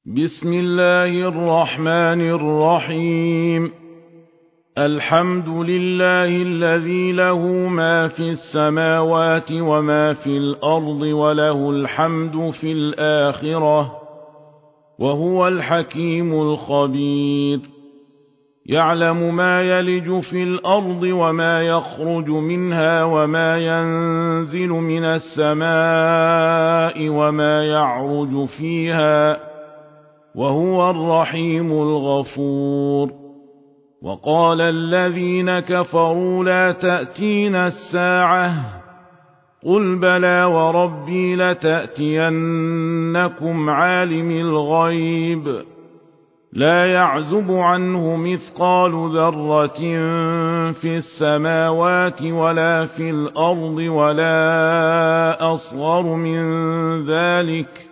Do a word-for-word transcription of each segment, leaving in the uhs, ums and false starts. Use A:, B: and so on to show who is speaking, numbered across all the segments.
A: بسم الله الرحمن الرحيم. الحمد لله الذي له ما في السماوات وما في الأرض وله الحمد في الآخرة وهو الحكيم الخبير. يعلم ما يلج في الأرض وما يخرج منها وما ينزل من السماء وما يعرج فيها وهو الرحيم الغفور. وقال الذين كفروا لا تأتينا الساعة قل بلى وربي لتأتينكم عالم الغيب لا يعزب عنه مثقال ذرة في السماوات ولا في الأرض ولا أصغر من ذلك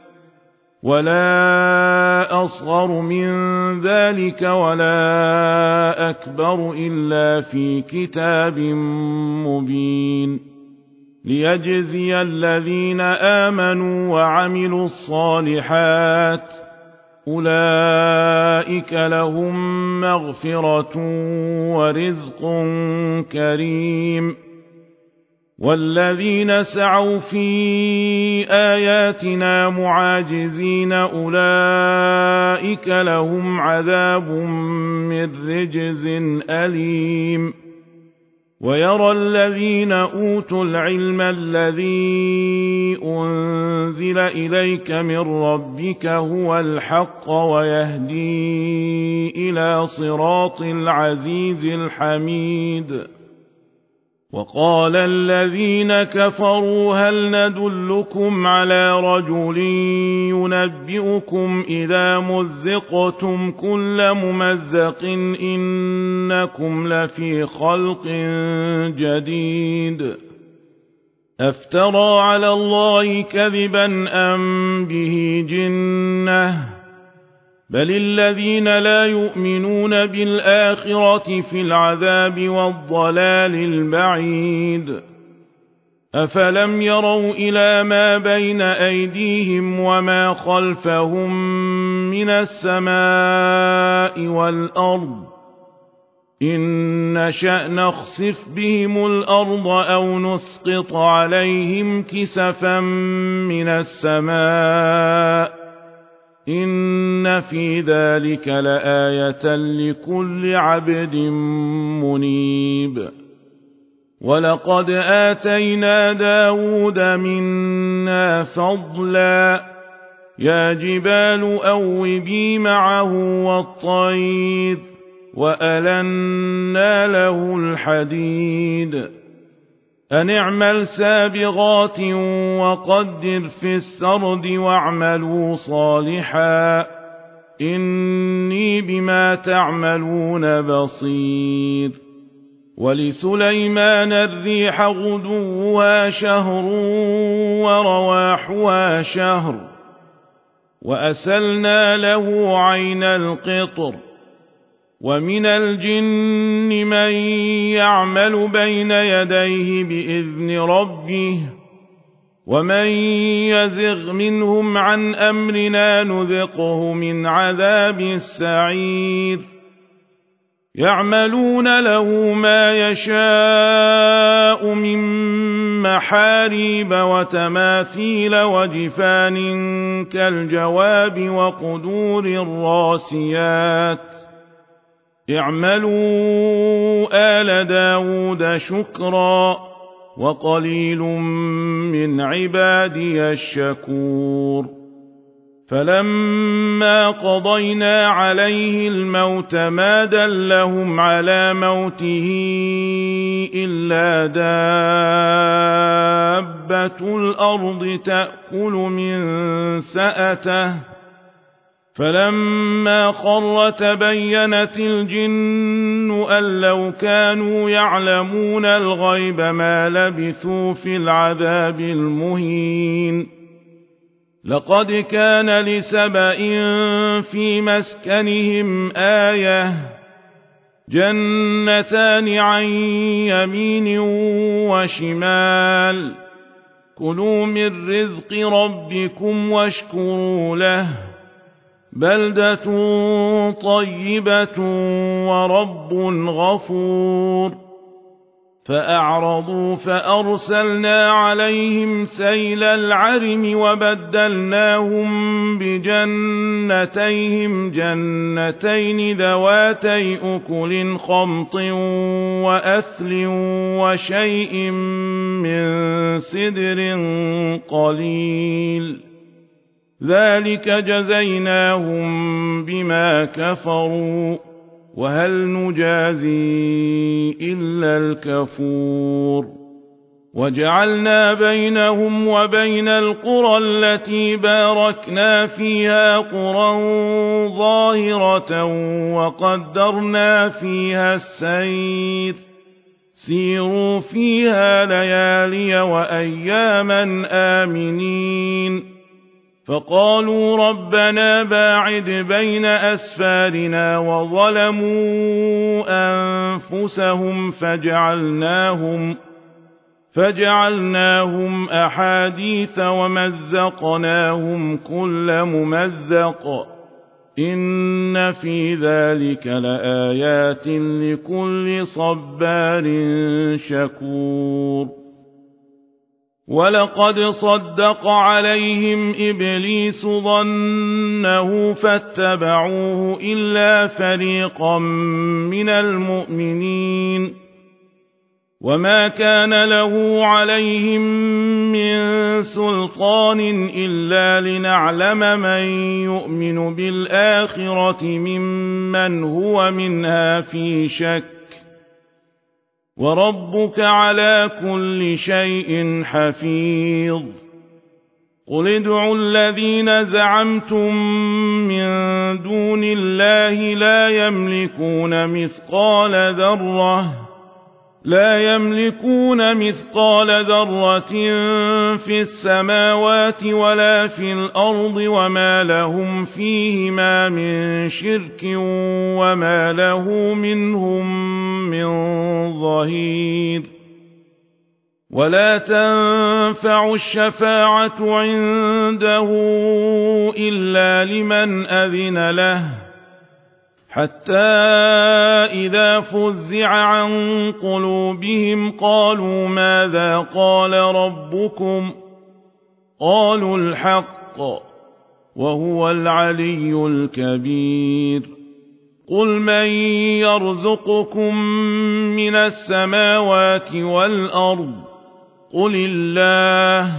A: ولا أصغر من ذلك ولا أكبر إلا في كتاب مبين ليجزي الذين آمنوا وعملوا الصالحات أولئك لهم مغفرة ورزق كريم. والذين سعوا في آياتنا معاجزين أولئك لهم عذاب من رجز أليم. ويرى الذين أوتوا العلم الذي أنزل إليك من ربك هو الحق ويهدي إلى صراط العزيز الحميد. وقال الذين كفروا هل ندلكم على رجل ينبئكم إذا مزقتم كل ممزق إنكم لفي خلق جديد أفترى على الله كذبا أم به جنة بل الذين لا يؤمنون بالآخرة في العذاب والضلال البعيد. أفلم يروا إلى ما بين أيديهم وما خلفهم من السماء والأرض إن نشأ نخسف بهم الأرض أو نسقط عليهم كسفا من السماء إن في ذلك لآية لكل عبد منيب. ولقد آتينا داود منا فضلا يا جبال أوبي معه والطير وألنا له الحديد أن اعمل سابغات وقدر في السرد واعملوا صالحا إني بما تعملون بصير. ولسليمان الريح غدوها شهر ورواحها شهر وأسلنا له عين القطر. ومن الجن من يعمل بين يديه بإذن ربه ومن يزغ منهم عن أمرنا نذقه من عذاب السعير. يعملون له ما يشاء من محاريب وتماثيل وجفان كالجواب وقدور الراسيات اعملوا آل داود شكرا وقليل من عبادي الشكور. فلما قضينا عليه الموت ما دلهم على موته إلا دابة الأرض تأكل من سأته فلما خر تبينت الجن أن لو كانوا يعلمون الغيب ما لبثوا في العذاب المهين. لقد كان لسبإ في مسكنهم آية جنتان عن يمين وشمال كلوا من رزق ربكم واشكروا له بلدة طيبة ورب غفور فأعرضوا فأرسلنا عليهم سيل العرم وبدلناهم بجنتيهم جنتين ذواتي أكل خمط وأثل وشيء من سدر قليل ذلك جزيناهم بما كفروا وهل نجازي إلا الكفور وجعلنا بينهم وبين القرى التي باركنا فيها قرى ظاهرة وقدرنا فيها السير سيروا فيها ليالي وأياما آمنين فقالوا ربنا باعد بين أسفارنا وظلموا أنفسهم فجعلناهم فجعلناهم أحاديث ومزقناهم كل ممزق إن في ذلك لآيات لكل صبار شكور ولقد صدق عليهم إبليس ظنه فاتبعوه إلا فريقا من المؤمنين وما كان له عليهم من سلطان إلا لنعلم من يؤمن بالآخرة ممن هو منها في شك وربك على كل شيء حفيظ قل ادعوا الذين زعمتم من دون الله لا يملكون مثقال ذرة لا يملكون مثقال ذرة في السماوات ولا في الأرض وما لهم فيهما من شرك وما له منهم من ظهير ولا تنفع الشفاعة عنده إلا لمن أذن له حتى إذا فزع عن قلوبهم قالوا ماذا قال ربكم قالوا الحق وهو العلي الكبير قل من يرزقكم من السماوات والأرض قل الله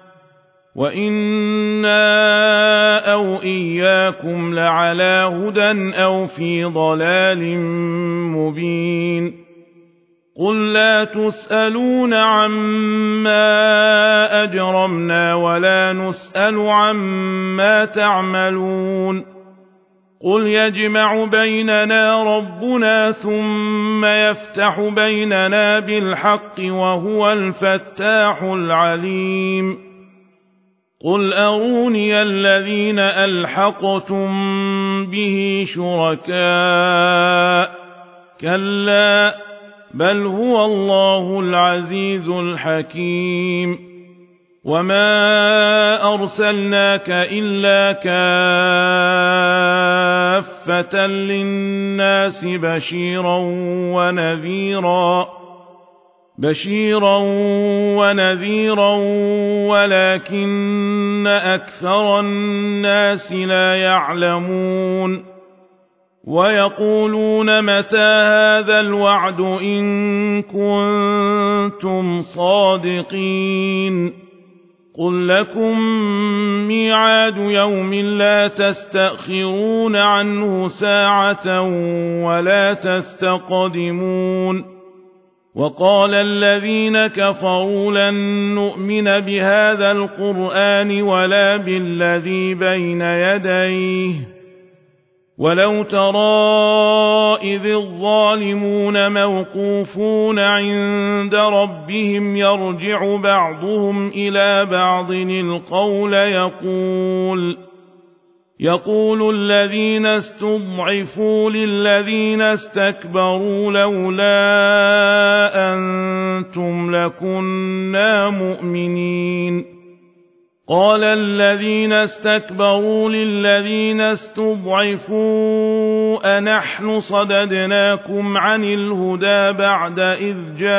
A: وإنا أو إياكم لعلى هدى أو في ضلال مبين قل لا تسألون عما أجرمنا ولا نسأل عما تعملون قل يجمع بيننا ربنا ثم يفتح بيننا بالحق وهو الفتاح العليم قل أروني الذين ألحقتم به شركاء كلا بل هو الله العزيز الحكيم وما أرسلناك إلا كافة للناس بشيرا ونذيرا بشيرا ونذيرا ولكن أكثر الناس لا يعلمون ويقولون متى هذا الوعد إن كنتم صادقين قل لكم ميعاد يوم لا تستأخرون عنه ساعة ولا تستقدمون وقال الذين كفروا لن نؤمن بهذا القرآن ولا بالذي بين يديه ولو ترى إذ الظالمون موقوفون عند ربهم يرجع بعضهم إلى بعض القول يقول يقول الذين استضعفوا للذين استكبروا لولا أنتم لكنا مؤمنين قال الذين استكبروا للذين استضعفوا أنحن صددناكم عن الهدى بعد إذ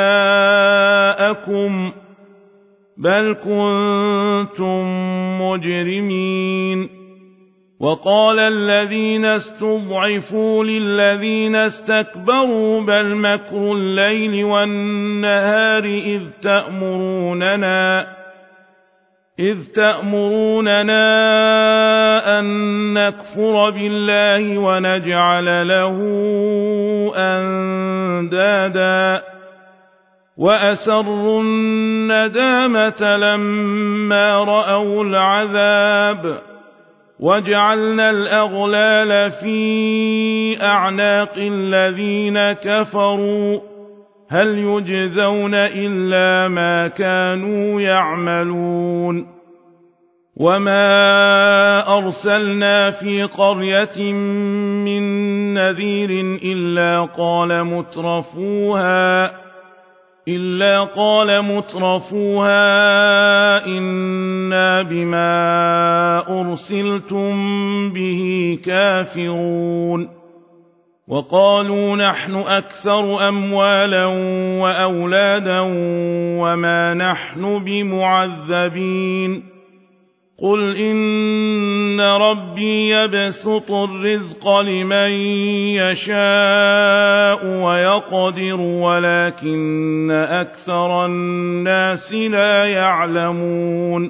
A: جاءكم بل كنتم مجرمين وقال الذين استضعفوا للذين استكبروا بل مكر الليل والنهار إذ تأمروننا إذ تأمروننا أن نكفر بالله ونجعل له أندادا وأسروا الندامة لما رأوا العذاب وجعلنا الأغلال في أعناق الذين كفروا هل يجزون إلا ما كانوا يعملون وما أرسلنا في قرية من نذير إلا قال مترفوها إلا قال مترفوها إنا بما أرسلتم به كافرون وقالوا نحن أكثر أموالا وأولادا وما نحن بمعذبين قل إن ربي يبسط الرزق لمن يشاء ويقدر ولكن أكثر الناس لا يعلمون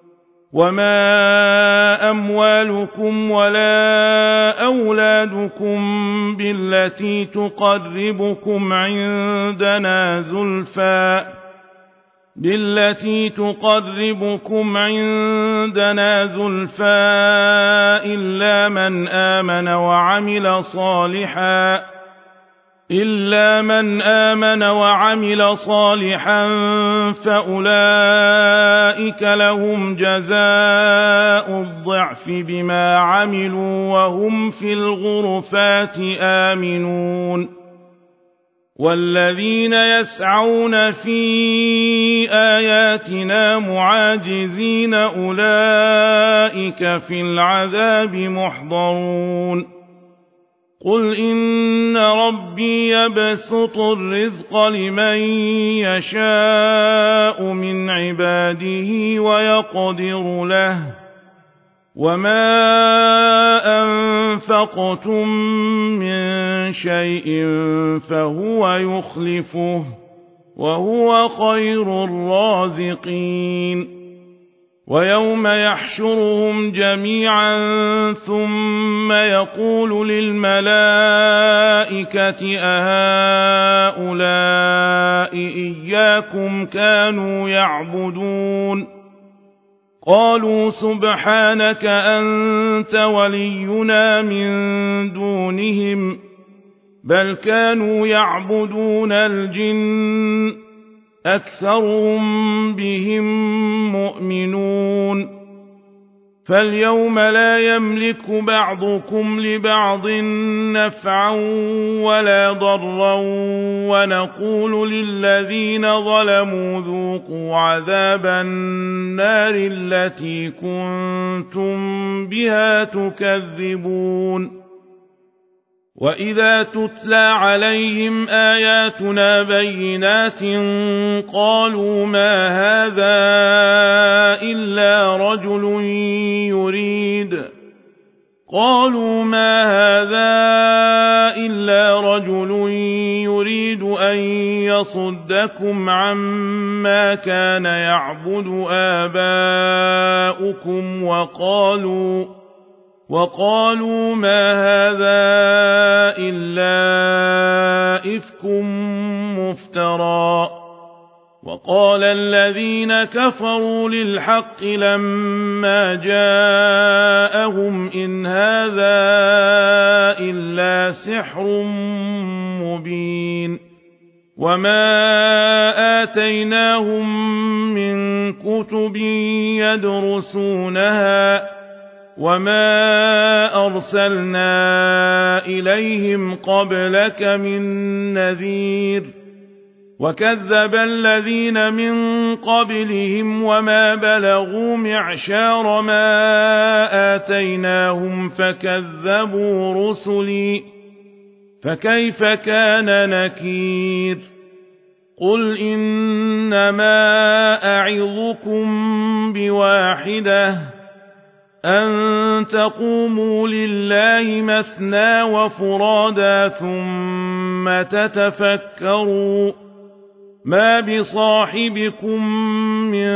A: وما أموالكم ولا أولادكم بالتي تقربكم عندنا زلفى بالتي تقربكم عندنا زلفى إلا من آمن وعمل صالحا إلا من آمن وعمل صالحا فأولئك لهم جزاء الضعف بما عملوا وهم في الغرفات آمنون والذين يسعون في آياتنا معاجزين أولئك في العذاب محضرون قل إن ربي يبسط الرزق لمن يشاء من عباده ويقدر له وما أنفقتم من شيء فهو يخلفه وهو خير الرازقين ويوم يحشرهم جميعا ثم يقول للملائكة أهؤلاء إياكم كانوا يعبدون قالوا سبحانك أنت ولينا من دونهم بل كانوا يعبدون الجن أكثرهم بهم مؤمنون فاليوم لا يملك بعضكم لبعض نفعا ولا ضرا ونقول للذين ظلموا ذوقوا عذاب النار التي كنتم بها تكذبون وإذا تتلى عليهم آياتنا بينات قالوا ما هذا إلا رجل يريد قالوا ما هذا إلا رجل يريد أن يصدكم عما كان يعبد آباؤكم وقالوا وقالوا ما هذا إلا إفك مفترى وقال الذين كفروا للحق لما جاءهم إن هذا إلا سحر مبين وما آتيناهم من كتب يدرسونها وما أرسلنا إليهم قبلك من نذير وكذب الذين من قبلهم وما بلغوا معشار ما آتيناهم فكذبوا رسلي فكيف كان نكير قل إنما أعظكم بواحدة أن تقوموا لله مثنى وفرادا ثم تتفكروا ما بصاحبكم من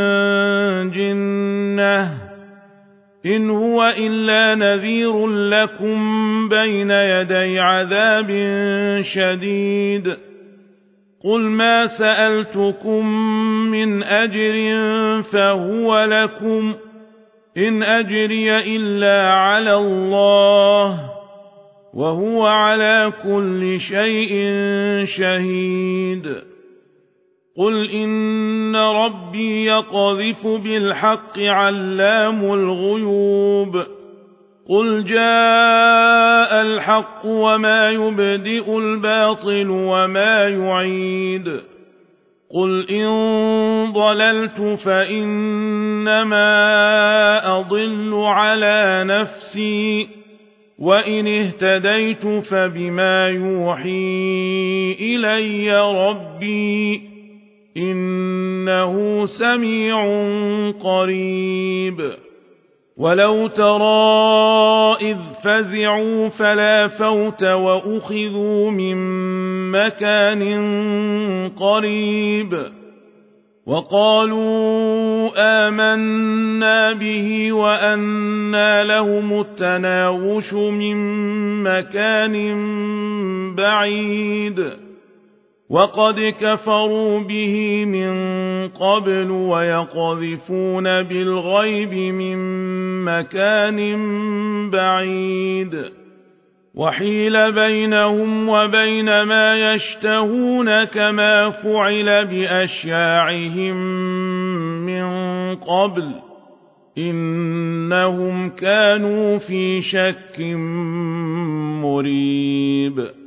A: جنة إن هو إلا نذير لكم بين يدي عذاب شديد قل ما سألتكم من أجر فهو لكم إن أجري إلا على الله وهو على كل شيء شهيد قل إن ربي يقذف بالحق علام الغيوب قل جاء الحق وما يبدئ الباطل وما يعيد قل إن ضللت فإنما أضل على نفسي وإن اهتديت فبما يوحي إلي ربي إنه سميع قريب ولو ترى إذ فزعوا فلا فوت وأخذوا من مكان قريب وقالوا آمنا به وأنى لهم التناوش من مكان بعيد وقد كفروا به من قبل ويقذفون بالغيب من مكان بعيد وحيل بينهم وبين ما يشتهون كما فعل بأشياعهم من قبل إنهم كانوا في شك مريب